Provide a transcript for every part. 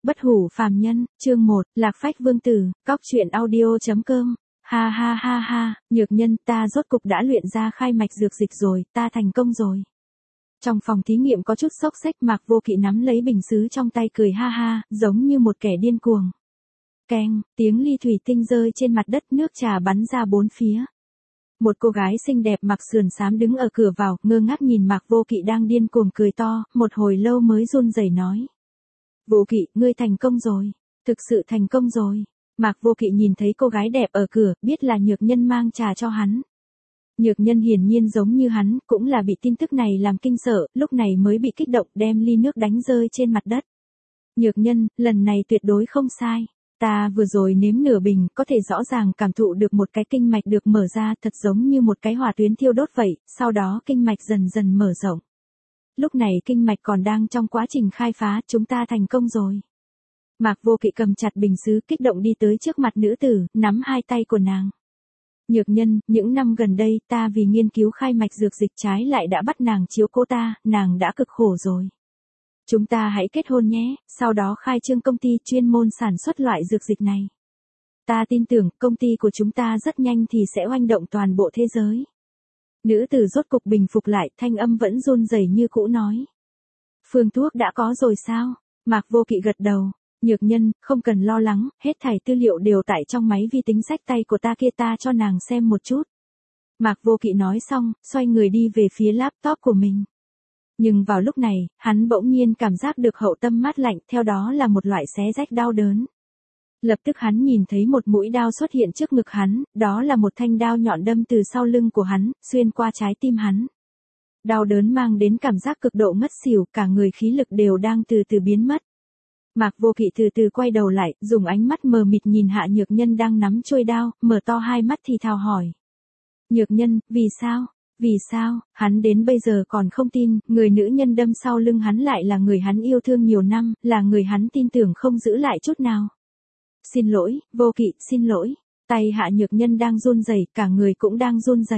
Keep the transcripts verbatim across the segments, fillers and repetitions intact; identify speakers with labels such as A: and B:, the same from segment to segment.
A: Bất hủ phàm nhân, chương một, Lạc Phách Vương Tử, cóc truyện audio.com. Ha ha ha ha, Nhược Nhân, ta rốt cục đã luyện ra khai mạch dược dịch rồi, ta thành công rồi. Trong phòng thí nghiệm có chút sốc xách, Mạc Vô Kỵ nắm lấy bình sứ trong tay cười ha ha, giống như một kẻ điên cuồng. Keng, tiếng ly thủy tinh rơi trên mặt đất, nước trà bắn ra bốn phía. Một cô gái xinh đẹp mặc sườn xám đứng ở cửa vào, ngơ ngác nhìn Mạc Vô Kỵ đang điên cuồng cười to, một hồi lâu mới run rẩy nói. Vô Kỵ, ngươi thành công rồi, thực sự thành công rồi. Mạc Vô Kỵ nhìn thấy cô gái đẹp ở cửa, biết là Nhược Nhân mang trà cho hắn. Nhược Nhân hiển nhiên giống như hắn, cũng là bị tin tức này làm kinh sợ, lúc này mới bị kích động đem ly nước đánh rơi trên mặt đất. Nhược Nhân, lần này tuyệt đối không sai. Ta vừa rồi nếm nửa bình, có thể rõ ràng cảm thụ được một cái kinh mạch được mở ra, thật giống như một cái hỏa tuyến thiêu đốt vậy, sau đó kinh mạch dần dần mở rộng. Lúc này kinh mạch còn đang trong quá trình khai phá, chúng ta thành công rồi. Mạc Vô Kỵ cầm chặt bình sứ, kích động đi tới trước mặt nữ tử, nắm hai tay của nàng. Nhược Nhân, những năm gần đây ta vì nghiên cứu khai mạch dược dịch trái lại đã bắt nàng chiếu cố ta, nàng đã cực khổ rồi. Chúng ta hãy kết hôn nhé, sau đó khai trương công ty chuyên môn sản xuất loại dược dịch này. Ta tin tưởng công ty của chúng ta rất nhanh thì sẽ oanh động toàn bộ thế giới. Nữ tử rốt cục bình phục lại, thanh âm vẫn run rẩy như cũ nói. Phương thuốc đã có rồi sao? Mạc Vô Kỵ gật đầu. Nhược Nhân, không cần lo lắng, hết thảy tư liệu đều tại trong máy vi tính sách tay của ta kia, ta cho nàng xem một chút. Mạc Vô Kỵ nói xong, xoay người đi về phía laptop của mình. Nhưng vào lúc này, hắn bỗng nhiên cảm giác được hậu tâm mát lạnh, theo đó là một loại xé rách đau đớn. Lập tức hắn nhìn thấy một mũi đao xuất hiện trước ngực hắn, đó là một thanh đao nhọn đâm từ sau lưng của hắn, xuyên qua trái tim hắn. Đau đớn mang đến cảm giác cực độ ngất xỉu, cả người khí lực đều đang từ từ biến mất. Mạc Vô Kỵ từ từ quay đầu lại, dùng ánh mắt mờ mịt nhìn Hạ Nhược Nhân đang nắm chuôi đao, mở to hai mắt thì thào hỏi. Nhược Nhân, vì sao? Vì sao? Hắn đến bây giờ còn không tin, người nữ nhân đâm sau lưng hắn lại là người hắn yêu thương nhiều năm, là người hắn tin tưởng không giữ lại chút nào. Xin lỗi, Vô Kỵ, xin lỗi. Tay Hạ Nhược Nhân đang run rẩy, cả người cũng đang run rẩy.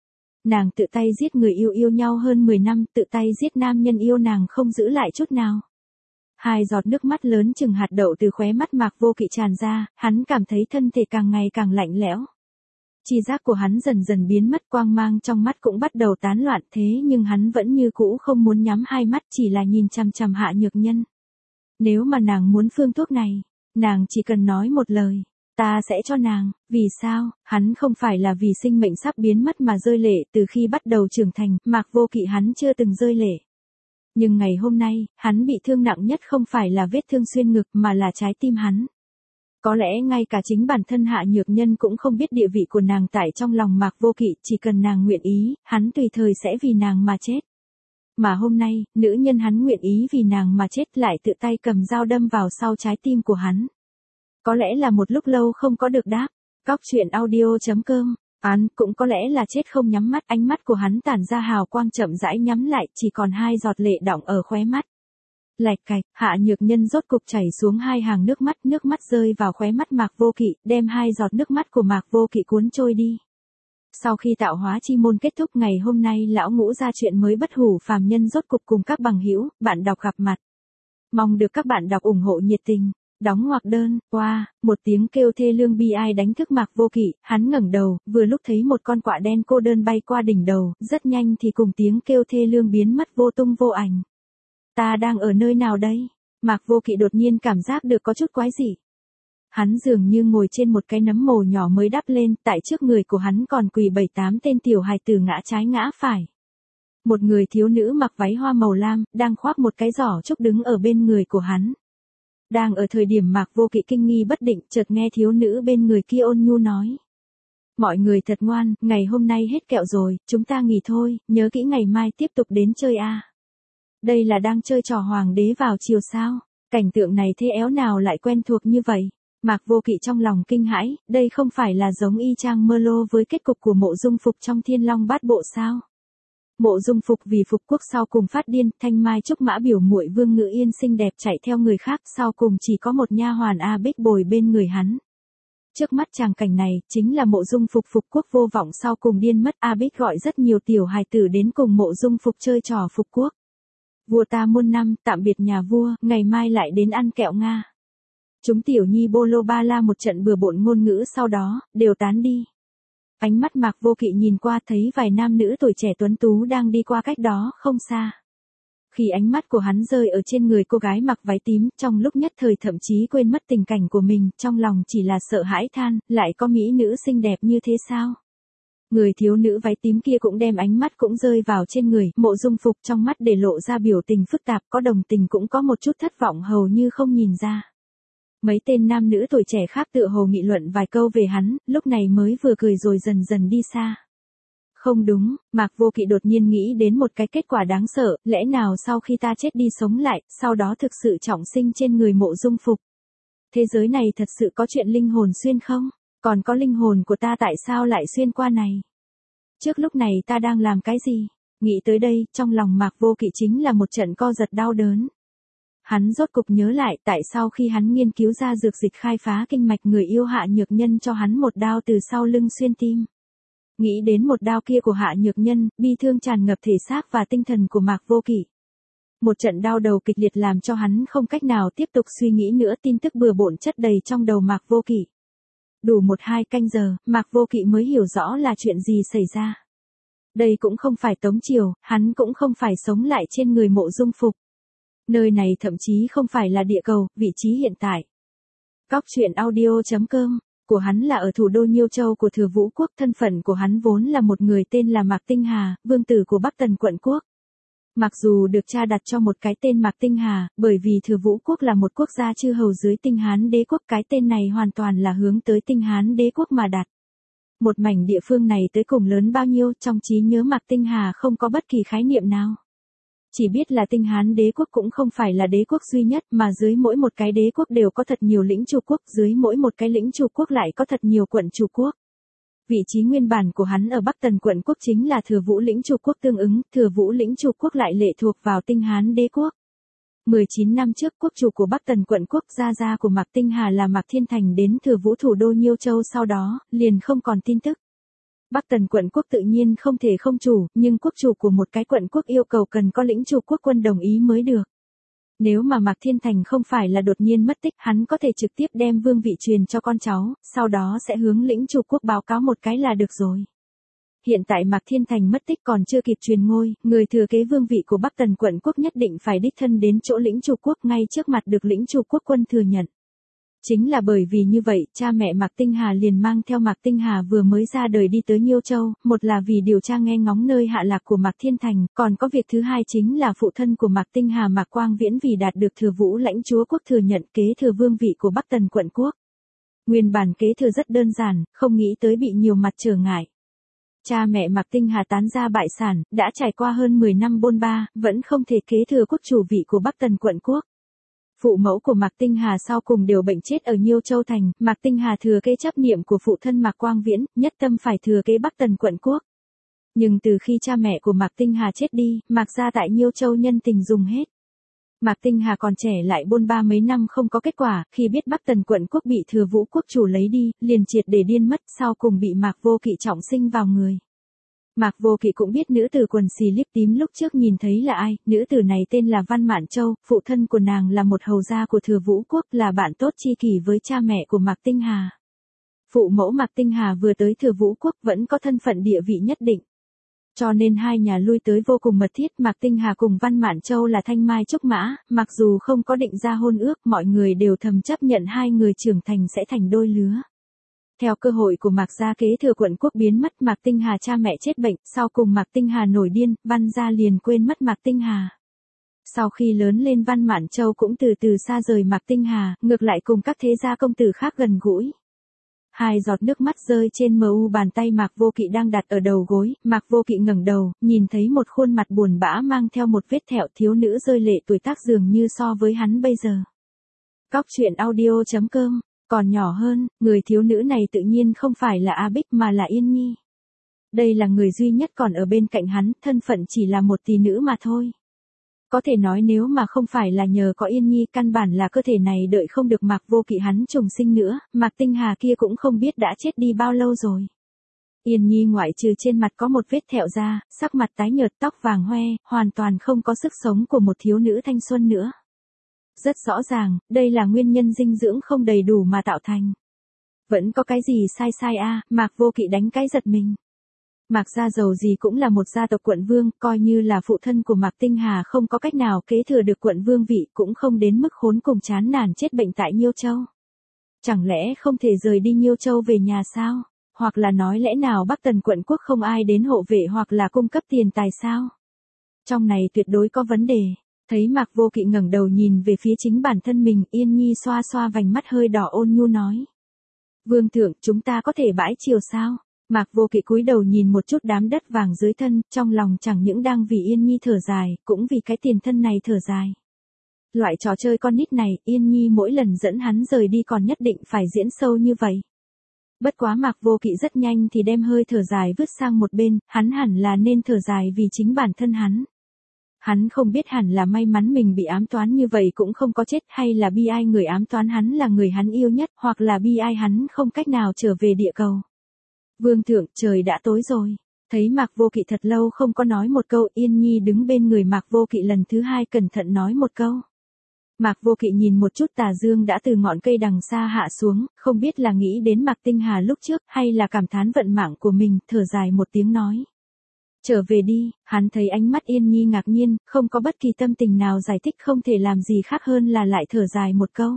A: Nàng tự tay giết người yêu yêu nhau hơn mười năm, tự tay giết nam nhân yêu nàng không giữ lại chút nào. Hai giọt nước mắt lớn chừng hạt đậu từ khóe mắt Mạc Vô Kỵ tràn ra, hắn cảm thấy thân thể càng ngày càng lạnh lẽo. Chi giác của hắn dần dần biến mất, quang mang trong mắt cũng bắt đầu tán loạn, thế nhưng hắn vẫn như cũ không muốn nhắm hai mắt, chỉ là nhìn chằm chằm Hạ Nhược Nhân. Nếu mà nàng muốn phương thuốc này, nàng chỉ cần nói một lời, ta sẽ cho nàng. Vì sao? Hắn không phải là vì sinh mệnh sắp biến mất mà rơi lệ, từ khi bắt đầu trưởng thành, Mạc Vô Kỵ hắn chưa từng rơi lệ. Nhưng ngày hôm nay, hắn bị thương nặng nhất không phải là vết thương xuyên ngực mà là trái tim hắn. Có lẽ ngay cả chính bản thân Hạ Nhược Nhân cũng không biết địa vị của nàng tại trong lòng Mạc Vô Kỵ, chỉ cần nàng nguyện ý, hắn tùy thời sẽ vì nàng mà chết. Mà hôm nay, nữ nhân hắn nguyện ý vì nàng mà chết lại tự tay cầm dao đâm vào sau trái tim của hắn. Có lẽ là một lúc lâu không có được đáp. Cóc truyện audio.com. Hắn cũng có lẽ là chết không nhắm mắt, ánh mắt của hắn tản ra hào quang chậm rãi nhắm lại, chỉ còn hai giọt lệ đọng ở khóe mắt. Lạch cạch, Hạ Nhược Nhân rốt cục chảy xuống hai hàng nước mắt, nước mắt rơi vào khóe mắt Mạc Vô Kỵ, đem hai giọt nước mắt của Mạc Vô Kỵ cuốn trôi đi. Sau khi tạo hóa chi môn kết thúc, ngày hôm nay lão ngũ ra chuyện mới bất hủ phàm nhân rốt cục cùng các bằng hữu, bạn đọc gặp mặt. Mong được các bạn đọc ủng hộ nhiệt tình. Đóng ngoặc đơn, qua, wow, một tiếng kêu thê lương bi ai đánh thức Mạc Vô Kỵ, hắn ngẩng đầu, vừa lúc thấy một con quạ đen cô đơn bay qua đỉnh đầu, rất nhanh thì cùng tiếng kêu thê lương biến mất vô tung vô ảnh. Ta đang ở nơi nào đây? Mạc Vô Kỵ đột nhiên cảm giác được có chút quái dị. Hắn dường như ngồi trên một cái nấm mồ nhỏ mới đắp lên, tại trước người của hắn còn quỳ bảy tám tên tiểu hài tử ngã trái ngã phải. Một người thiếu nữ mặc váy hoa màu lam, đang khoác một cái giỏ trúc đứng ở bên người của hắn. Đang ở thời điểm Mạc Vô Kỵ kinh nghi bất định, chợt nghe thiếu nữ bên người kia ôn nhu nói. Mọi người thật ngoan, ngày hôm nay hết kẹo rồi, chúng ta nghỉ thôi, nhớ kỹ ngày mai tiếp tục đến chơi a. À. Đây là đang chơi trò hoàng đế vào chiều sao? Cảnh tượng này thế éo nào lại quen thuộc như vậy? Mạc Vô Kỵ trong lòng kinh hãi, đây không phải là giống y chang Mơ Lô với kết cục của Mộ Dung Phục trong Thiên Long Bát Bộ sao? Mộ Dung Phục vì phục quốc sau cùng phát điên, thanh mai trúc mã biểu muội Vương Ngự Yên xinh đẹp chạy theo người khác, sau cùng chỉ có một nha hoàn A Bích bồi bên người hắn. Trước mắt tràng cảnh này, chính là Mộ Dung Phục phục quốc vô vọng sau cùng điên mất, A Bích gọi rất nhiều tiểu hài tử đến cùng Mộ Dung Phục chơi trò phục quốc. Vua ta muôn năm, tạm biệt nhà vua, ngày mai lại đến ăn kẹo Nga. Chúng tiểu nhi bô lô ba la một trận bừa bộn ngôn ngữ sau đó, đều tán đi. Ánh mắt Mạc Vô Kỵ nhìn qua thấy vài nam nữ tuổi trẻ tuấn tú đang đi qua cách đó không xa. Khi ánh mắt của hắn rơi ở trên người cô gái mặc váy tím, trong lúc nhất thời thậm chí quên mất tình cảnh của mình, trong lòng chỉ là sợ hãi than, lại có mỹ nữ xinh đẹp như thế sao? Người thiếu nữ váy tím kia cũng đem ánh mắt cũng rơi vào trên người, Mộ Dung Phục trong mắt để lộ ra biểu tình phức tạp, có đồng tình cũng có một chút thất vọng hầu như không nhìn ra. Mấy tên nam nữ tuổi trẻ khác tựa hồ nghị luận vài câu về hắn, lúc này mới vừa cười rồi dần dần đi xa. Không đúng, Mạc Vô Kỵ đột nhiên nghĩ đến một cái kết quả đáng sợ, lẽ nào sau khi ta chết đi sống lại, sau đó thực sự trọng sinh trên người Mộ Dung Phục. Thế giới này thật sự có chuyện linh hồn xuyên không? Còn có linh hồn của ta tại sao lại xuyên qua này? Trước lúc này ta đang làm cái gì? Nghĩ tới đây, trong lòng Mạc Vô Kỵ chính là một trận co giật đau đớn. Hắn rốt cục nhớ lại tại sao khi hắn nghiên cứu ra dược dịch khai phá kinh mạch người yêu Hạ Nhược Nhân cho hắn một đao từ sau lưng xuyên tim. Nghĩ đến một đao kia của Hạ Nhược Nhân, bi thương tràn ngập thể xác và tinh thần của Mạc Vô Kỵ. Một trận đau đầu kịch liệt làm cho hắn không cách nào tiếp tục suy nghĩ nữa, tin tức bừa bộn chất đầy trong đầu Mạc Vô Kỵ. Đủ một hai canh giờ, Mạc Vô Kỵ mới hiểu rõ là chuyện gì xảy ra. Đây cũng không phải Tống Triều, hắn cũng không phải sống lại trên người Mộ Dung Phục. Nơi này thậm chí không phải là địa cầu, vị trí hiện tại. Cóc truyện audio chấm com, của hắn là ở thủ đô Nhiêu Châu của Thừa Vũ Quốc, thân phận của hắn vốn là một người tên là Mạc Tinh Hà, vương tử của Bắc Tần quận quốc. Mặc dù được cha đặt cho một cái tên Mạc Tinh Hà, bởi vì Thừa Vũ Quốc là một quốc gia chư hầu dưới Tinh Hán đế quốc, cái tên này hoàn toàn là hướng tới Tinh Hán đế quốc mà đặt. Một mảnh địa phương này tới cùng lớn bao nhiêu, trong trí nhớ Mạc Tinh Hà không có bất kỳ khái niệm nào. Chỉ biết là Tinh Hán đế quốc cũng không phải là đế quốc duy nhất, mà dưới mỗi một cái đế quốc đều có thật nhiều lĩnh chủ quốc, dưới mỗi một cái lĩnh chủ quốc lại có thật nhiều quận chủ quốc. Vị trí nguyên bản của hắn ở Bắc Tần quận quốc chính là Thừa Vũ lĩnh chủ quốc tương ứng, Thừa Vũ lĩnh chủ quốc lại lệ thuộc vào Tinh Hán đế quốc. mười chín năm trước, quốc chủ của Bắc Tần quận quốc, gia gia của Mạc Tinh Hà là Mạc Thiên Thành đến Thừa Vũ thủ đô Nhiêu Châu, sau đó liền không còn tin tức. Bắc Tần quận quốc tự nhiên không thể không chủ, nhưng quốc chủ của một cái quận quốc yêu cầu cần có lĩnh chủ quốc quân đồng ý mới được. Nếu mà Mạc Thiên Thành không phải là đột nhiên mất tích, hắn có thể trực tiếp đem vương vị truyền cho con cháu, sau đó sẽ hướng lĩnh chủ quốc báo cáo một cái là được rồi. Hiện tại Mạc Thiên Thành mất tích còn chưa kịp truyền ngôi, người thừa kế vương vị của Bắc Tần quận quốc nhất định phải đích thân đến chỗ lĩnh chủ quốc ngay trước mặt được lĩnh chủ quốc quân thừa nhận. Chính là bởi vì như vậy, cha mẹ Mạc Tinh Hà liền mang theo Mạc Tinh Hà vừa mới ra đời đi tới Nhiêu Châu, một là vì điều tra nghe ngóng nơi hạ lạc của Mạc Thiên Thành, còn có việc thứ hai chính là phụ thân của Mạc Tinh Hà Mạc Quang Viễn vì đạt được Thừa Vũ lãnh chúa quốc thừa nhận kế thừa vương vị của Bắc Tần quận quốc. Nguyên bản kế thừa rất đơn giản, không nghĩ tới bị nhiều mặt trở ngại. Cha mẹ Mạc Tinh Hà tán gia bại sản, đã trải qua hơn mười năm bôn ba, vẫn không thể kế thừa quốc chủ vị của Bắc Tần quận quốc. Phụ mẫu của Mạc Tinh Hà sau cùng đều bệnh chết ở Nhiêu Châu thành, Mạc Tinh Hà thừa kế chấp niệm của phụ thân Mạc Quang Viễn, nhất tâm phải thừa kế Bắc Tần quận quốc. Nhưng từ khi cha mẹ của Mạc Tinh Hà chết đi, Mạc gia tại Nhiêu Châu nhân tình dùng hết. Mạc Tinh Hà còn trẻ lại bôn ba mấy năm không có kết quả, khi biết Bắc Tần quận quốc bị Thừa Vũ quốc chủ lấy đi, liền triệt để điên mất, sau cùng bị Mạc Vô Kỵ trọng sinh vào người. Mạc Vô Kỵ cũng biết nữ tử quần xì liếp tím lúc trước nhìn thấy là ai, nữ tử này tên là Văn Mạn Châu, phụ thân của nàng là một hầu gia của Thừa Vũ quốc, là bạn tốt tri kỷ với cha mẹ của Mạc Tinh Hà. Phụ mẫu Mạc Tinh Hà vừa tới Thừa Vũ quốc vẫn có thân phận địa vị nhất định. Cho nên hai nhà lui tới vô cùng mật thiết, Mạc Tinh Hà cùng Văn Mạn Châu là thanh mai trúc mã, mặc dù không có định ra hôn ước, mọi người đều thầm chấp nhận hai người trưởng thành sẽ thành đôi lứa. Theo cơ hội của Mạc gia kế thừa quận quốc biến mất, Mạc Tinh Hà cha mẹ chết bệnh, sau cùng Mạc Tinh Hà nổi điên, Văn gia liền quên mất Mạc Tinh Hà. Sau khi lớn lên, Văn Mạn Châu cũng từ từ xa rời Mạc Tinh Hà, ngược lại cùng các thế gia công tử khác gần gũi. Hai giọt nước mắt rơi trên mờ u bàn tay Mạc Vô Kỵ đang đặt ở đầu gối, Mạc Vô Kỵ ngẩng đầu, nhìn thấy một khuôn mặt buồn bã mang theo một vết thẹo, thiếu nữ rơi lệ tuổi tác dường như so với hắn bây giờ. Cóc truyện audio chấm com. Còn nhỏ hơn, người thiếu nữ này tự nhiên không phải là A Bích mà là Yên Nhi. Đây là người duy nhất còn ở bên cạnh hắn, thân phận chỉ là một tỷ nữ mà thôi. Có thể nói nếu mà không phải là nhờ có Yên Nhi, căn bản là cơ thể này đợi không được Mạc Vô Kỵ hắn trùng sinh nữa, Mạc Tinh Hà kia cũng không biết đã chết đi bao lâu rồi. Yên Nhi ngoại trừ trên mặt có một vết thẹo ra, sắc mặt tái nhợt, tóc vàng hoe, hoàn toàn không có sức sống của một thiếu nữ thanh xuân nữa. Rất rõ ràng, đây là nguyên nhân dinh dưỡng không đầy đủ mà tạo thành. Vẫn có cái gì sai sai a à, Mạc Vô Kỵ đánh cái giật mình. Mạc gia dầu gì cũng là một gia tộc quận vương, coi như là phụ thân của Mạc Tinh Hà không có cách nào kế thừa được quận vương vị cũng không đến mức khốn cùng chán nản chết bệnh tại Nhiêu Châu. Chẳng lẽ không thể rời đi Nhiêu Châu về nhà sao? Hoặc là nói lẽ nào Bắc Tần quận quốc không ai đến hộ vệ hoặc là cung cấp tiền tài sao? Trong này tuyệt đối có vấn đề. Thấy Mạc Vô Kỵ ngẩng đầu nhìn về phía chính bản thân mình, Yên Nhi xoa xoa vành mắt hơi đỏ ôn nhu nói. Vương thượng, chúng ta có thể bãi triều sao? Mạc Vô Kỵ cúi đầu nhìn một chút đám đất vàng dưới thân, trong lòng chẳng những đang vì Yên Nhi thở dài, cũng vì cái tiền thân này thở dài. Loại trò chơi con nít này, Yên Nhi mỗi lần dẫn hắn rời đi còn nhất định phải diễn sâu như vậy. Bất quá Mạc Vô Kỵ rất nhanh thì đem hơi thở dài vứt sang một bên, hắn hẳn là nên thở dài vì chính bản thân hắn. Hắn không biết hẳn là may mắn mình bị ám toán như vậy cũng không có chết, hay là bi ai người ám toán hắn là người hắn yêu nhất, hoặc là bi ai hắn không cách nào trở về địa cầu. Vương thượng, trời đã tối rồi. Thấy Mạc Vô Kỵ thật lâu không có nói một câu, Yên Nhi đứng bên người Mạc Vô Kỵ lần thứ hai cẩn thận nói một câu. Mạc Vô Kỵ nhìn một chút tà dương đã từ ngọn cây đằng xa hạ xuống, không biết là nghĩ đến Mạc Tinh Hà lúc trước hay là cảm thán vận mạng của mình, thở dài một tiếng nói. Trở về đi, hắn thấy ánh mắt Yên Nhi ngạc nhiên, không có bất kỳ tâm tình nào giải thích, không thể làm gì khác hơn là lại thở dài một câu.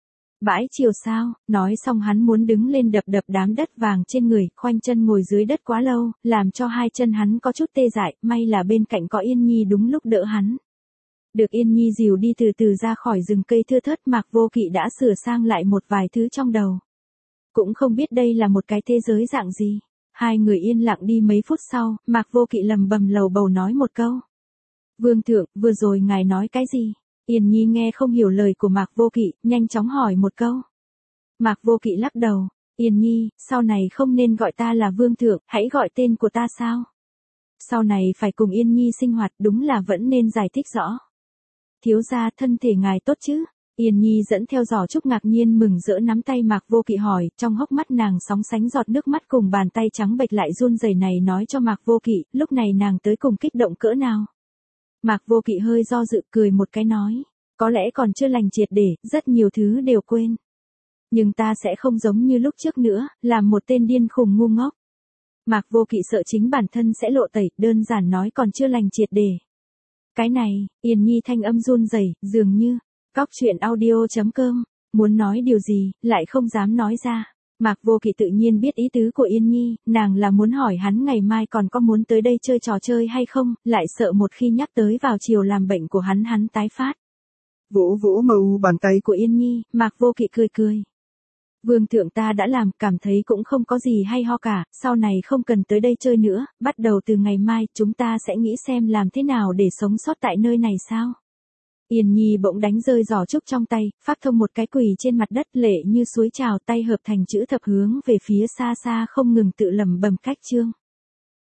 A: Bãi triều sao? Nói xong hắn muốn đứng lên đập đập đám đất vàng trên người, khoanh chân ngồi dưới đất quá lâu, làm cho hai chân hắn có chút tê dại, may là bên cạnh có Yên Nhi đúng lúc đỡ hắn. Được Yên Nhi dìu đi từ từ ra khỏi rừng cây thưa thớt, Mạc Vô Kỵ đã sửa sang lại một vài thứ trong đầu. Cũng không biết đây là một cái thế giới dạng gì. Hai người yên lặng đi mấy phút sau, Mạc Vô Kỵ lầm bầm lầu bầu nói một câu. Vương thượng, vừa rồi ngài nói cái gì? Yên Nhi nghe không hiểu lời của Mạc Vô Kỵ, nhanh chóng hỏi một câu. Mạc Vô Kỵ lắc đầu. Yên Nhi, sau này không nên gọi ta là Vương thượng, hãy gọi tên của ta sao? Sau này phải cùng Yên Nhi sinh hoạt, đúng là vẫn nên giải thích rõ. Thiếu gia, thân thể ngài tốt chứ? Yên Nhi dẫn theo giỏ trúc ngạc nhiên mừng rỡ nắm tay Mạc Vô Kỵ hỏi, trong hốc mắt nàng sóng sánh giọt nước mắt cùng bàn tay trắng bệch lại run rẩy này nói cho Mạc Vô Kỵ, lúc này nàng tới cùng kích động cỡ nào. Mạc Vô Kỵ hơi do dự cười một cái nói, có lẽ còn chưa lành triệt để, rất nhiều thứ đều quên. Nhưng ta sẽ không giống như lúc trước nữa, làm một tên điên khùng ngu ngốc. Mạc Vô Kỵ sợ chính bản thân sẽ lộ tẩy, đơn giản nói còn chưa lành triệt để. Cái này, Yên Nhi thanh âm run rẩy, dường như, cóc truyện audio chấm com, muốn nói điều gì, lại không dám nói ra. Mạc Vô Kỵ tự nhiên biết ý tứ của Yên Nhi, nàng là muốn hỏi hắn ngày mai còn có muốn tới đây chơi trò chơi hay không, lại sợ một khi nhắc tới vào chiều làm bệnh của hắn hắn tái phát. Vỗ vỗ màu bàn tay của Yên Nhi, Mạc Vô Kỵ cười cười. Vương thượng ta đã làm, cảm thấy cũng không có gì hay ho cả, sau này không cần tới đây chơi nữa, bắt đầu từ ngày mai chúng ta sẽ nghĩ xem làm thế nào để sống sót tại nơi này sao. Yên Nhi bỗng đánh rơi giỏ trúc trong tay, phát thông một cái quỳ trên mặt đất lệ như suối trào, tay hợp thành chữ thập hướng về phía xa xa không ngừng tự lẩm bẩm cách chương.